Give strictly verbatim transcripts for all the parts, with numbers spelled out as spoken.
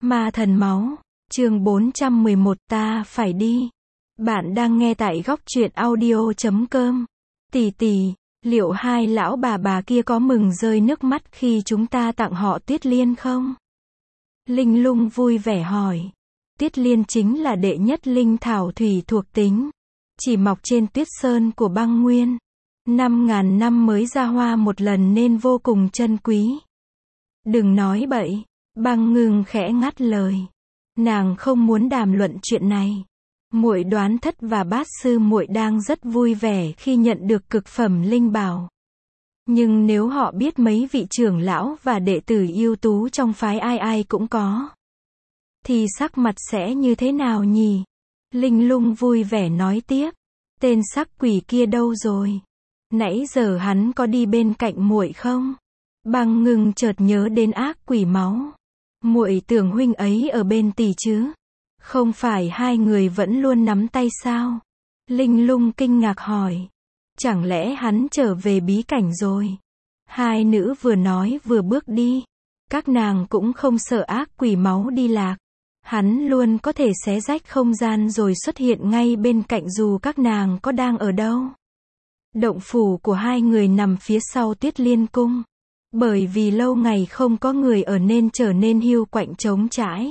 Ma thần máu, chương bốn trăm mười một ta phải đi. Bạn đang nghe tại góc truyện audio chấm com. Tỷ tỷ, liệu hai lão bà bà kia có mừng rơi nước mắt khi chúng ta tặng họ Tuyết Liên không? Linh Lung vui vẻ hỏi. Tuyết Liên chính là đệ nhất linh thảo thủy thuộc tính, chỉ mọc trên tuyết sơn của băng nguyên. Năm ngàn năm mới ra hoa một lần nên vô cùng chân quý. Đừng nói bậy, Băng Ngưng khẽ ngắt lời. Nàng không muốn đàm luận chuyện này. Muội Đoán Thất và Bát sư muội đang rất vui vẻ khi nhận được cực phẩm linh bảo. Nhưng nếu họ biết mấy vị trưởng lão và đệ tử ưu tú trong phái ai ai cũng có, thì sắc mặt sẽ như thế nào nhỉ? Linh Lung vui vẻ nói tiếp. Tên sắc quỷ kia đâu rồi? Nãy giờ hắn có đi bên cạnh muội không? Băng Ngưng chợt nhớ đến ác quỷ máu. Muội tưởng huynh ấy ở bên tỷ chứ? Không phải hai người vẫn luôn nắm tay sao? Linh Lung kinh ngạc hỏi. Chẳng lẽ hắn trở về bí cảnh rồi? Hai nữ vừa nói vừa bước đi. Các nàng cũng không sợ ác quỷ máu đi lạc. Hắn luôn có thể xé rách không gian rồi xuất hiện ngay bên cạnh dù các nàng có đang ở đâu. Động phủ của hai người nằm phía sau Tuyết Liên cung. Bởi vì lâu ngày không có người ở nên trở nên hiu quạnh trống trải.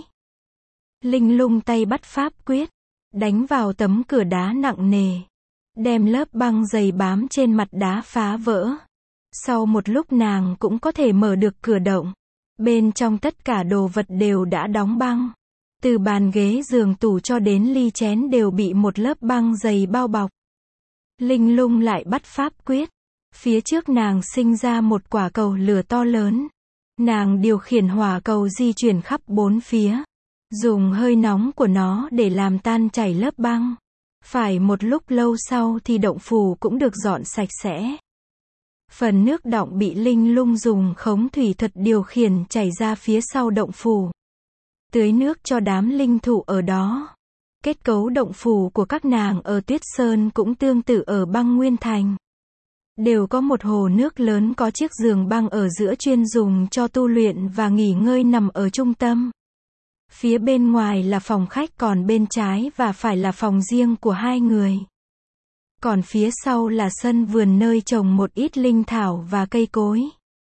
Linh Lung tay bắt pháp quyết, đánh vào tấm cửa đá nặng nề, đem lớp băng dày bám trên mặt đá phá vỡ. Sau một lúc nàng cũng có thể mở được cửa động. Bên trong tất cả đồ vật đều đã đóng băng. Từ bàn ghế giường tủ cho đến ly chén đều bị một lớp băng dày bao bọc. Linh Lung lại bắt pháp quyết. Phía trước nàng sinh ra một quả cầu lửa to lớn. Nàng điều khiển hỏa cầu di chuyển khắp bốn phía, dùng hơi nóng của nó để làm tan chảy lớp băng. Phải một lúc lâu sau thì động phủ cũng được dọn sạch sẽ. Phần nước đọng bị Linh Lung dùng khống thủy thuật điều khiển chảy ra phía sau động phủ, tưới nước cho đám linh thụ ở đó. Kết cấu động phủ của các nàng ở Tuyết Sơn cũng tương tự ở Băng Nguyên Thành. Đều có một hồ nước lớn có chiếc giường băng ở giữa chuyên dùng cho tu luyện và nghỉ ngơi nằm ở trung tâm. Phía bên ngoài là phòng khách, còn bên trái và phải là phòng riêng của hai người. Còn phía sau là sân vườn nơi trồng một ít linh thảo và cây cối.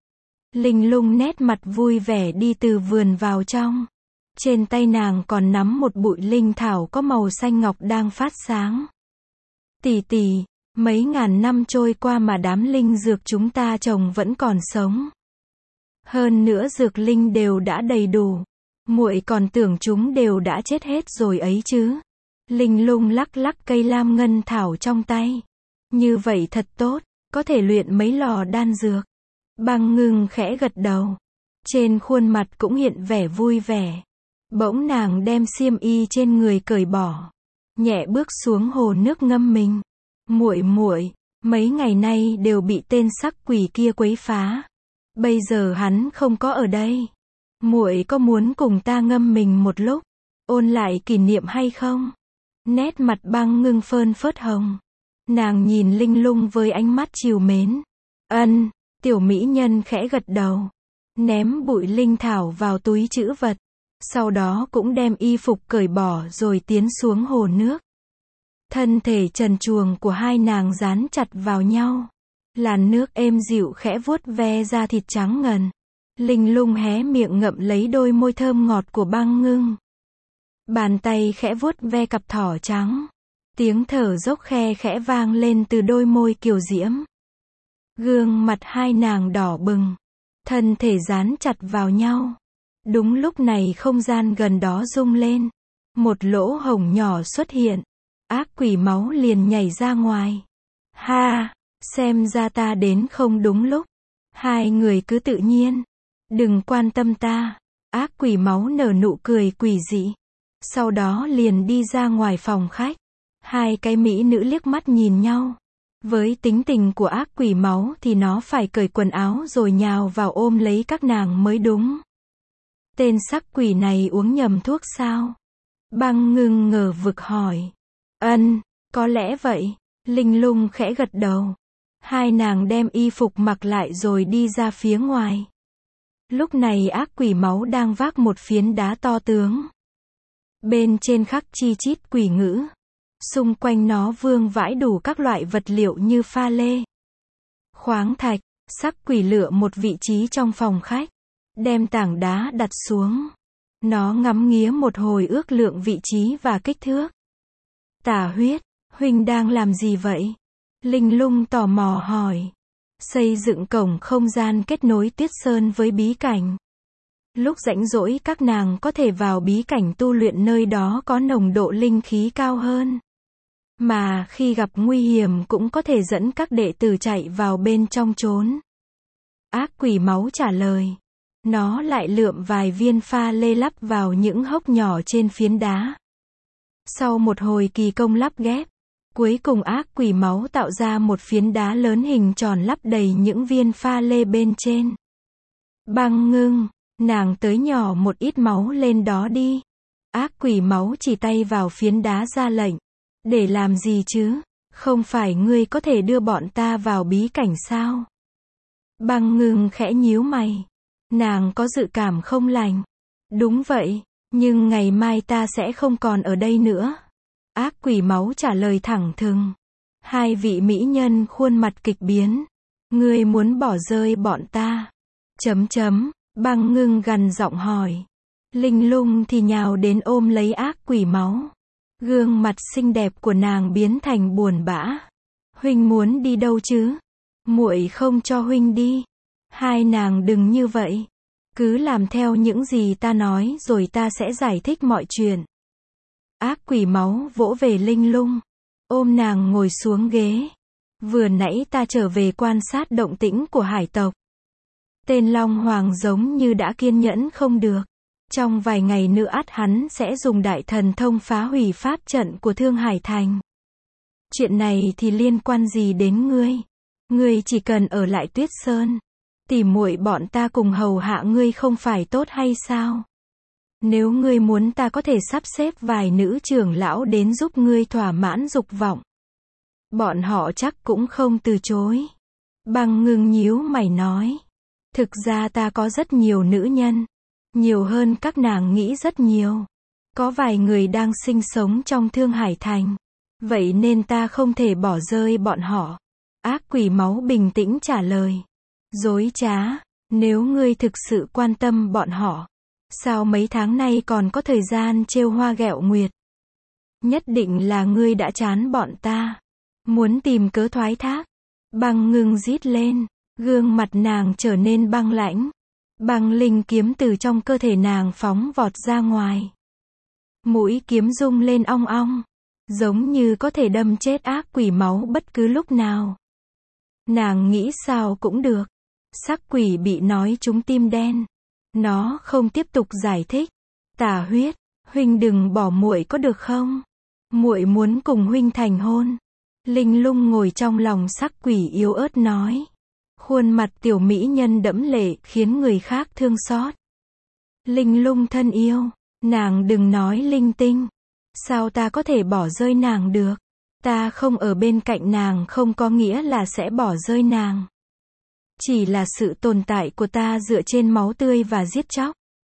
Linh Lung nét mặt vui vẻ đi từ vườn vào trong. Trên tay nàng còn nắm một bụi linh thảo có màu xanh ngọc đang phát sáng. Tỷ tỷ, mấy ngàn năm trôi qua mà đám linh dược chúng ta trồng vẫn còn sống. Hơn nữa dược linh đều đã đầy đủ. Muội còn tưởng chúng đều đã chết hết rồi ấy chứ. Linh Lung lắc lắc cây lam ngân thảo trong tay. Như vậy thật tốt, có thể luyện mấy lò đan dược. Băng Ngưng khẽ gật đầu. Trên khuôn mặt cũng hiện vẻ vui vẻ. Bỗng nàng đem xiêm y trên người cởi bỏ, nhẹ bước xuống hồ nước ngâm mình. Muội muội, mấy ngày nay đều bị tên sắc quỷ kia quấy phá. Bây giờ hắn không có ở đây. Muội có muốn cùng ta ngâm mình một lúc, ôn lại kỷ niệm hay không? Nét mặt Băng Ngưng phơn phớt hồng. Nàng nhìn Linh Lung với ánh mắt trìu mến. Ân, tiểu mỹ nhân khẽ gật đầu. Ném bụi linh thảo vào túi trữ vật. Sau đó cũng đem y phục cởi bỏ rồi tiến xuống hồ nước. Thân thể trần truồng của hai nàng dán chặt vào nhau. Làn nước êm dịu khẽ vuốt ve da thịt trắng ngần. Linh Lung hé miệng ngậm lấy đôi môi thơm ngọt của Băng Ngưng. Bàn tay khẽ vuốt ve cặp thỏ trắng. Tiếng thở dốc khe khẽ vang lên từ đôi môi kiều diễm. Gương mặt hai nàng đỏ bừng. Thân thể dán chặt vào nhau. Đúng lúc này không gian gần đó rung lên. Một lỗ hổng nhỏ xuất hiện. Ác quỷ máu liền nhảy ra ngoài. Ha, xem ra ta đến không đúng lúc. Hai người cứ tự nhiên. Đừng quan tâm ta. Ác quỷ máu nở nụ cười quỷ dị. Sau đó liền đi ra ngoài phòng khách. Hai cái mỹ nữ liếc mắt nhìn nhau. Với tính tình của ác quỷ máu thì nó phải cởi quần áo rồi nhào vào ôm lấy các nàng mới đúng. Tên sắc quỷ này uống nhầm thuốc sao? Băng Ngưng ngờ vực hỏi. Ân, có lẽ vậy. Linh Lung khẽ gật đầu. Hai nàng đem y phục mặc lại rồi đi ra phía ngoài. Lúc này ác quỷ máu đang vác một phiến đá to tướng. Bên trên khắc chi chít quỷ ngữ. Xung quanh nó vương vãi đủ các loại vật liệu như pha lê, khoáng thạch, sắc quỷ lựa một vị trí trong phòng khách. Đem tảng đá đặt xuống. Nó ngắm nghía một hồi ước lượng vị trí và kích thước. Tả Huyết, huynh đang làm gì vậy? Linh Lung tò mò hỏi. Xây dựng cổng không gian kết nối Tuyết Sơn với bí cảnh. Lúc rảnh rỗi các nàng có thể vào bí cảnh tu luyện, nơi đó có nồng độ linh khí cao hơn. Mà khi gặp nguy hiểm cũng có thể dẫn các đệ tử chạy vào bên trong trốn. Ác quỷ máu trả lời. Nó lại lượm vài viên pha lê lắp vào những hốc nhỏ trên phiến đá. Sau một hồi kỳ công lắp ghép, cuối cùng ác quỷ máu tạo ra một phiến đá lớn hình tròn lắp đầy những viên pha lê bên trên. Băng Ngưng, nàng tới nhỏ một ít máu lên đó đi. Ác quỷ máu chỉ tay vào phiến đá ra lệnh. Để làm gì chứ? Không phải ngươi có thể đưa bọn ta vào bí cảnh sao? Băng Ngưng khẽ nhíu mày. Nàng có dự cảm không lành. Đúng vậy, nhưng ngày mai ta sẽ không còn ở đây nữa. Ác quỷ máu trả lời thẳng thừng. Hai vị mỹ nhân khuôn mặt kịch biến. Ngươi muốn bỏ rơi bọn ta? Chấm chấm, Băng Ngưng gằn giọng hỏi. Linh Lung thì nhào đến ôm lấy ác quỷ máu. Gương mặt xinh đẹp của nàng biến thành buồn bã. Huynh muốn đi đâu chứ? Muội không cho huynh đi. Hai nàng đừng như vậy. Cứ làm theo những gì ta nói rồi ta sẽ giải thích mọi chuyện. Ác quỷ máu vỗ về Linh Lung. Ôm nàng ngồi xuống ghế. Vừa nãy ta trở về quan sát động tĩnh của hải tộc. Tên Long Hoàng giống như đã kiên nhẫn không được. Trong vài ngày nữa ắt hắn sẽ dùng đại thần thông phá hủy pháp trận của Thương Hải Thành. Chuyện này thì liên quan gì đến ngươi? Ngươi chỉ cần ở lại Tuyết Sơn. Tỉ muội bọn ta cùng hầu hạ ngươi không phải tốt hay sao? Nếu ngươi muốn ta có thể sắp xếp vài nữ trưởng lão đến giúp ngươi thỏa mãn dục vọng. Bọn họ chắc cũng không từ chối. Băng Ngưng nhíu mày nói. Thực ra ta có rất nhiều nữ nhân. Nhiều hơn các nàng nghĩ rất nhiều. Có vài người đang sinh sống trong Thương Hải Thành. Vậy nên ta không thể bỏ rơi bọn họ. Ác quỷ máu bình tĩnh trả lời. Dối trá, nếu ngươi thực sự quan tâm bọn họ, sao mấy tháng nay còn có thời gian trêu hoa ghẹo nguyệt? Nhất định là ngươi đã chán bọn ta. Muốn tìm cớ thoái thác. Băng Ngưng rít lên, gương mặt nàng trở nên băng lãnh. Băng linh kiếm từ trong cơ thể nàng phóng vọt ra ngoài. Mũi kiếm rung lên ong ong, giống như có thể đâm chết ác quỷ máu bất cứ lúc nào. Nàng nghĩ sao cũng được. Sắc quỷ bị nói trúng tim đen. Nó không tiếp tục giải thích. Tả Huyết, huynh đừng bỏ muội có được không? Muội muốn cùng huynh thành hôn. Linh Lung ngồi trong lòng sắc quỷ yếu ớt nói. Khuôn mặt tiểu mỹ nhân đẫm lệ khiến người khác thương xót. Linh Lung thân yêu, nàng đừng nói linh tinh. Sao ta có thể bỏ rơi nàng được? Ta không ở bên cạnh nàng không có nghĩa là sẽ bỏ rơi nàng. Chỉ là sự tồn tại của ta dựa trên máu tươi và giết chóc.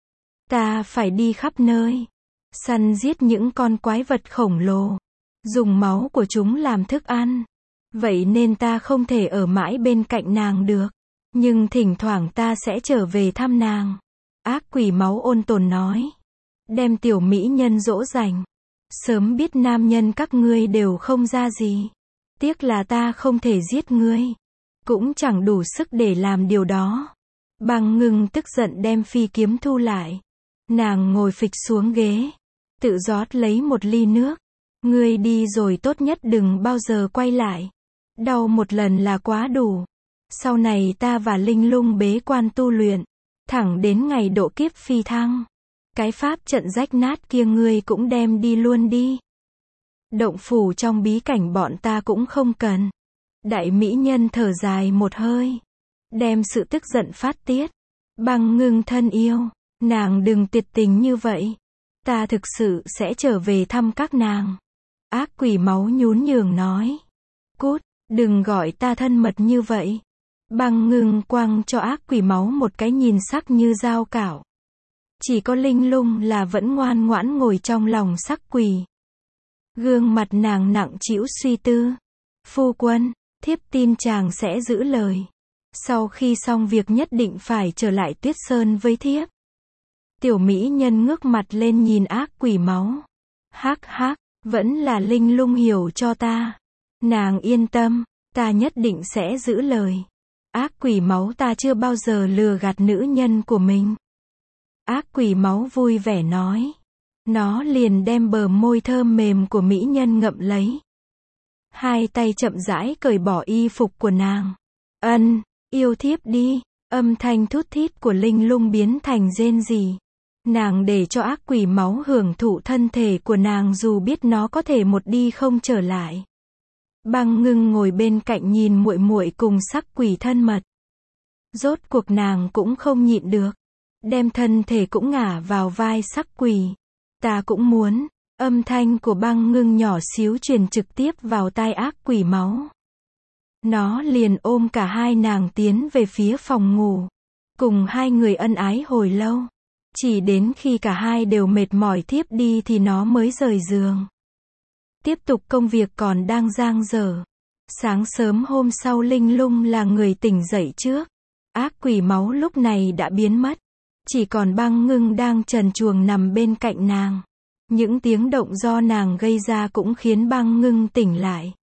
Ta phải đi khắp nơi, săn giết những con quái vật khổng lồ, dùng máu của chúng làm thức ăn. Vậy nên ta không thể ở mãi bên cạnh nàng được. Nhưng thỉnh thoảng ta sẽ trở về thăm nàng. Ác quỷ máu ôn tồn nói. Đem tiểu mỹ nhân dỗ dành. Sớm biết nam nhân các ngươi đều không ra gì. Tiếc là ta không thể giết ngươi. Cũng chẳng đủ sức để làm điều đó. Băng Ngưng tức giận đem phi kiếm thu lại. Nàng ngồi phịch xuống ghế. Tự rót lấy một ly nước. Ngươi đi rồi tốt nhất đừng bao giờ quay lại. Đau một lần là quá đủ. Sau này ta và Linh Lung bế quan tu luyện. Thẳng đến ngày độ kiếp phi thăng. Cái pháp trận rách nát kia ngươi cũng đem đi luôn đi. Động phủ trong bí cảnh bọn ta cũng không cần. Đại mỹ nhân thở dài một hơi. Đem sự tức giận phát tiết. Băng Ngưng thân yêu. Nàng đừng tuyệt tình như vậy. Ta thực sự sẽ trở về thăm các nàng. Ác quỷ máu nhún nhường nói. Cút, đừng gọi ta thân mật như vậy. Băng Ngưng quăng cho ác quỷ máu một cái nhìn sắc như dao cạo. Chỉ có Linh Lung là vẫn ngoan ngoãn ngồi trong lòng sắc quỷ. Gương mặt nàng nặng trĩu suy tư. Phu quân, thiếp tin chàng sẽ giữ lời. Sau khi xong việc nhất định phải trở lại Tuyết Sơn với thiếp. Tiểu mỹ nhân ngước mặt lên nhìn ác quỷ máu. Hắc hắc, vẫn là Linh Lung hiểu cho ta. Nàng yên tâm, ta nhất định sẽ giữ lời. Ác quỷ máu ta chưa bao giờ lừa gạt nữ nhân của mình. Ác quỷ máu vui vẻ nói. Nó liền đem bờ môi thơm mềm của mỹ nhân ngậm lấy. Hai tay chậm rãi cởi bỏ y phục của nàng. Ân, yêu thiếp đi. Âm thanh thút thít của Linh Lung biến thành rên rỉ. Nàng để cho ác quỷ máu hưởng thụ thân thể của nàng dù biết nó có thể một đi không trở lại. Băng Ngưng ngồi bên cạnh nhìn muội muội cùng sắc quỷ thân mật. Rốt cuộc nàng cũng không nhịn được. Đem thân thể cũng ngả vào vai sắc quỷ. Ta cũng muốn. Âm thanh của Băng Ngưng nhỏ xíu truyền trực tiếp vào tai ác quỷ máu. Nó liền ôm cả hai nàng tiến về phía phòng ngủ. Cùng hai người ân ái hồi lâu. Chỉ đến khi cả hai đều mệt mỏi thiếp đi thì nó mới rời giường. Tiếp tục công việc còn đang dang dở. Sáng sớm hôm sau Linh Lung là người tỉnh dậy trước. Ác quỷ máu lúc này đã biến mất. Chỉ còn Băng Ngưng đang trần truồng nằm bên cạnh nàng. Những tiếng động do nàng gây ra cũng khiến Băng Ngưng tỉnh lại.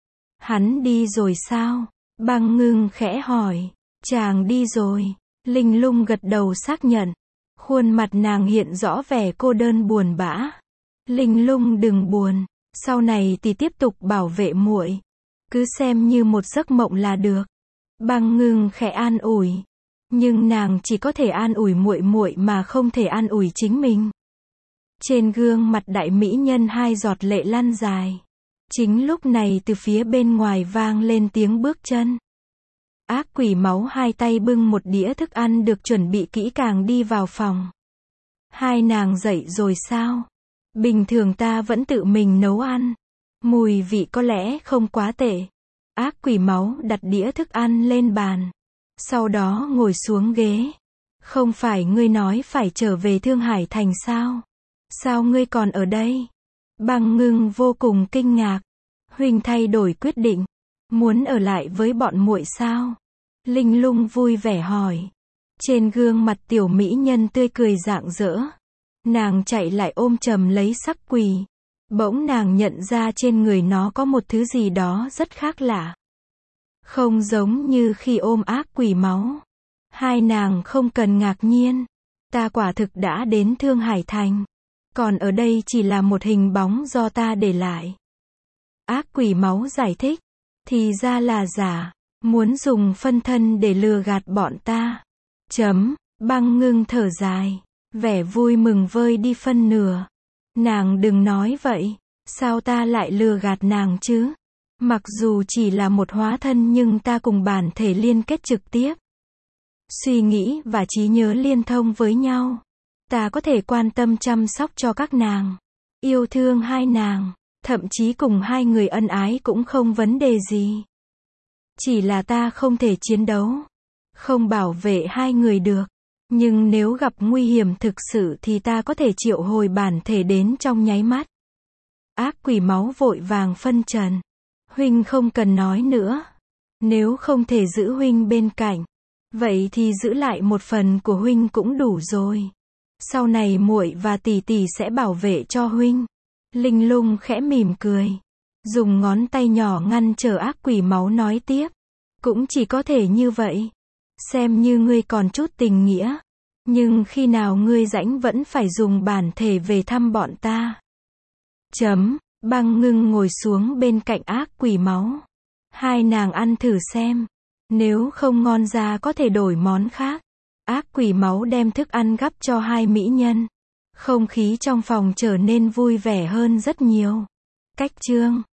Hắn đi rồi sao? Băng Ngưng khẽ hỏi. Chàng đi rồi. Linh Lung gật đầu xác nhận. Khuôn mặt nàng hiện rõ vẻ cô đơn buồn bã. Linh Lung đừng buồn. Sau này thì tiếp tục bảo vệ muội. Cứ xem như một giấc mộng là được. Băng Ngưng khẽ an ủi. Nhưng nàng chỉ có thể an ủi muội muội mà không thể an ủi chính mình. Trên gương mặt đại mỹ nhân hai giọt lệ lăn dài. Chính lúc này từ phía bên ngoài vang lên tiếng bước chân. Ác quỷ máu hai tay bưng một đĩa thức ăn được chuẩn bị kỹ càng đi vào phòng. Hai nàng dậy rồi sao? Bình thường ta vẫn tự mình nấu ăn. Mùi vị có lẽ không quá tệ. Ác quỷ máu đặt đĩa thức ăn lên bàn. Sau đó ngồi xuống ghế. Không phải ngươi nói phải trở về Thương Hải Thành sao? Sao ngươi còn ở đây? Băng Ngưng vô cùng kinh ngạc. Huynh thay đổi quyết định. Muốn ở lại với bọn muội sao? Linh Lung vui vẻ hỏi. Trên gương mặt tiểu mỹ nhân tươi cười rạng rỡ. Nàng chạy lại ôm chầm lấy sắc quỷ. Bỗng nàng nhận ra trên người nó có một thứ gì đó rất khác lạ. Không giống như khi ôm ác quỷ máu. Hai nàng không cần ngạc nhiên. Ta quả thực đã đến Thương Hải Thành. Còn ở đây chỉ là một hình bóng do ta để lại. Ác quỷ máu giải thích. Thì ra là giả. Muốn dùng phân thân để lừa gạt bọn ta. Chấm. Băng Ngưng thở dài. Vẻ vui mừng vơi đi phân nửa. Nàng đừng nói vậy. Sao ta lại lừa gạt nàng chứ? Mặc dù chỉ là một hóa thân nhưng ta cùng bản thể liên kết trực tiếp. Suy nghĩ và trí nhớ liên thông với nhau. Ta có thể quan tâm chăm sóc cho các nàng. Yêu thương hai nàng. Thậm chí cùng hai người ân ái cũng không vấn đề gì. Chỉ là ta không thể chiến đấu. Không bảo vệ hai người được. Nhưng nếu gặp nguy hiểm thực sự thì ta có thể triệu hồi bản thể đến trong nháy mắt. Ác quỷ máu vội vàng phân trần. Huynh không cần nói nữa. Nếu không thể giữ huynh bên cạnh, vậy thì giữ lại một phần của huynh cũng đủ rồi. Sau này muội và tỷ tỷ sẽ bảo vệ cho huynh. Linh Lung khẽ mỉm cười. Dùng ngón tay nhỏ ngăn trở ác quỷ máu nói tiếp. Cũng chỉ có thể như vậy. Xem như ngươi còn chút tình nghĩa. Nhưng khi nào ngươi rảnh vẫn phải dùng bản thể về thăm bọn ta. Chấm. Băng Ngưng ngồi xuống bên cạnh ác quỷ máu. Hai nàng ăn thử xem. Nếu không ngon ra có thể đổi món khác. Ác quỷ máu đem thức ăn gắp cho hai mỹ nhân. Không khí trong phòng trở nên vui vẻ hơn rất nhiều. Cách chương